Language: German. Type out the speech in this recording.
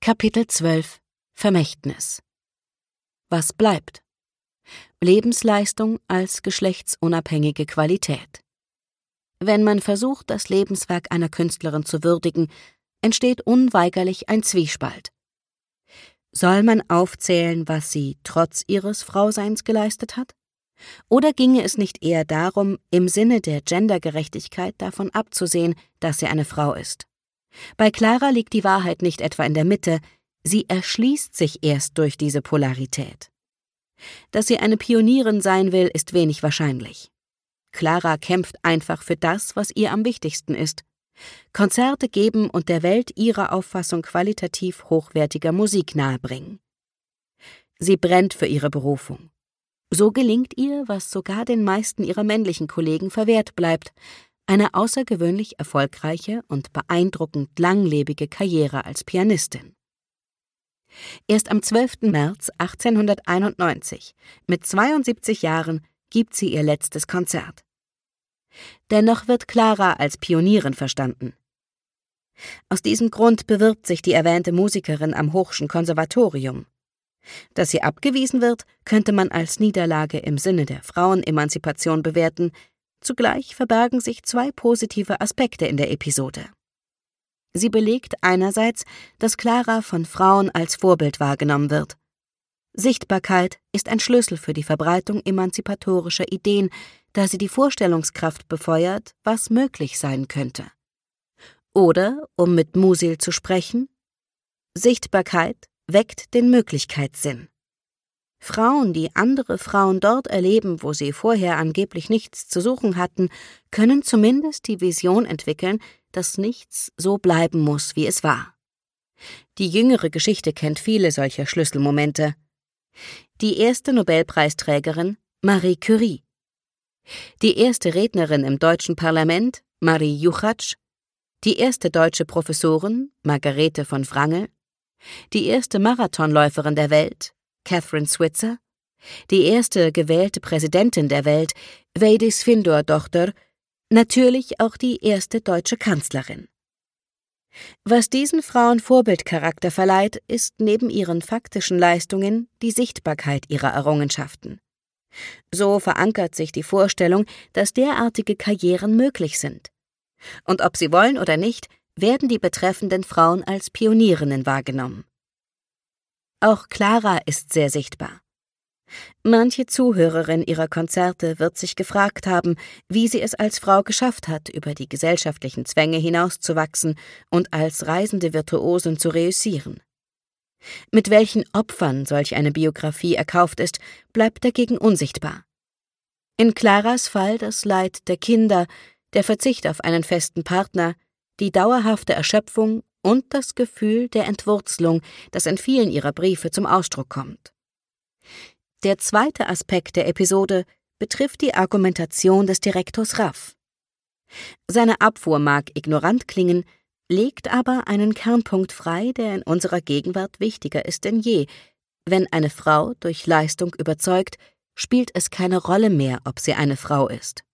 Kapitel 12 Vermächtnis. Was bleibt? Lebensleistung als geschlechtsunabhängige Qualität. Wenn man versucht, das Lebenswerk einer Künstlerin zu würdigen, entsteht unweigerlich ein Zwiespalt. Soll man aufzählen, was sie trotz ihres Frauseins geleistet hat? Oder ginge es nicht eher darum, im Sinne der Gendergerechtigkeit davon abzusehen, dass sie eine Frau ist? Bei Clara liegt die Wahrheit nicht etwa in der Mitte, sie erschließt sich erst durch diese Polarität. Dass sie eine Pionierin sein will, ist wenig wahrscheinlich. Clara kämpft einfach für das, was ihr am wichtigsten ist: Konzerte geben und der Welt ihrer Auffassung qualitativ hochwertiger Musik nahebringen. Sie brennt für ihre Berufung. So gelingt ihr, was sogar den meisten ihrer männlichen Kollegen verwehrt bleibt: eine außergewöhnlich erfolgreiche und beeindruckend langlebige Karriere als Pianistin. Erst am 12. März 1891, mit 72 Jahren, gibt sie ihr letztes Konzert. Dennoch wird Clara als Pionierin verstanden. Aus diesem Grund bewirbt sich die erwähnte Musikerin am Hoch'schen Konservatorium. Dass sie abgewiesen wird, könnte man als Niederlage im Sinne der Frauenemanzipation bewerten. Zugleich verbergen sich zwei positive Aspekte in der Episode. Sie belegt einerseits, dass Clara von Frauen als Vorbild wahrgenommen wird. Sichtbarkeit ist ein Schlüssel für die Verbreitung emanzipatorischer Ideen, da sie die Vorstellungskraft befeuert, was möglich sein könnte. Oder, um mit Musil zu sprechen: Sichtbarkeit weckt den Möglichkeitssinn. Frauen, die andere Frauen dort erleben, wo sie vorher angeblich nichts zu suchen hatten, können zumindest die Vision entwickeln, dass nichts so bleiben muss, wie es war. Die jüngere Geschichte kennt viele solcher Schlüsselmomente. Die erste Nobelpreisträgerin, Marie Curie. Die erste Rednerin im deutschen Parlament, Marie Juchatsch. Die erste deutsche Professorin, Margarete von Wrangel. Die erste Marathonläuferin der Welt, Catherine Switzer, die erste gewählte Präsidentin der Welt, Vigdis Finnbogadóttir, natürlich auch die erste deutsche Kanzlerin. Was diesen Frauen Vorbildcharakter verleiht, ist neben ihren faktischen Leistungen die Sichtbarkeit ihrer Errungenschaften. So verankert sich die Vorstellung, dass derartige Karrieren möglich sind. Und ob sie wollen oder nicht, werden die betreffenden Frauen als Pionierinnen wahrgenommen. Auch Clara ist sehr sichtbar. Manche Zuhörerin ihrer Konzerte wird sich gefragt haben, wie sie es als Frau geschafft hat, über die gesellschaftlichen Zwänge hinauszuwachsen und als reisende Virtuosin zu reüssieren. Mit welchen Opfern solch eine Biografie erkauft ist, bleibt dagegen unsichtbar. In Claras Fall das Leid der Kinder, der Verzicht auf einen festen Partner, die dauerhafte Erschöpfung und das Gefühl der Entwurzelung, das in vielen ihrer Briefe zum Ausdruck kommt. Der zweite Aspekt der Episode betrifft die Argumentation des Direktors Raff. Seine Abfuhr mag ignorant klingen, legt aber einen Kernpunkt frei, der in unserer Gegenwart wichtiger ist denn je. Wenn eine Frau durch Leistung überzeugt, spielt es keine Rolle mehr, ob sie eine Frau ist.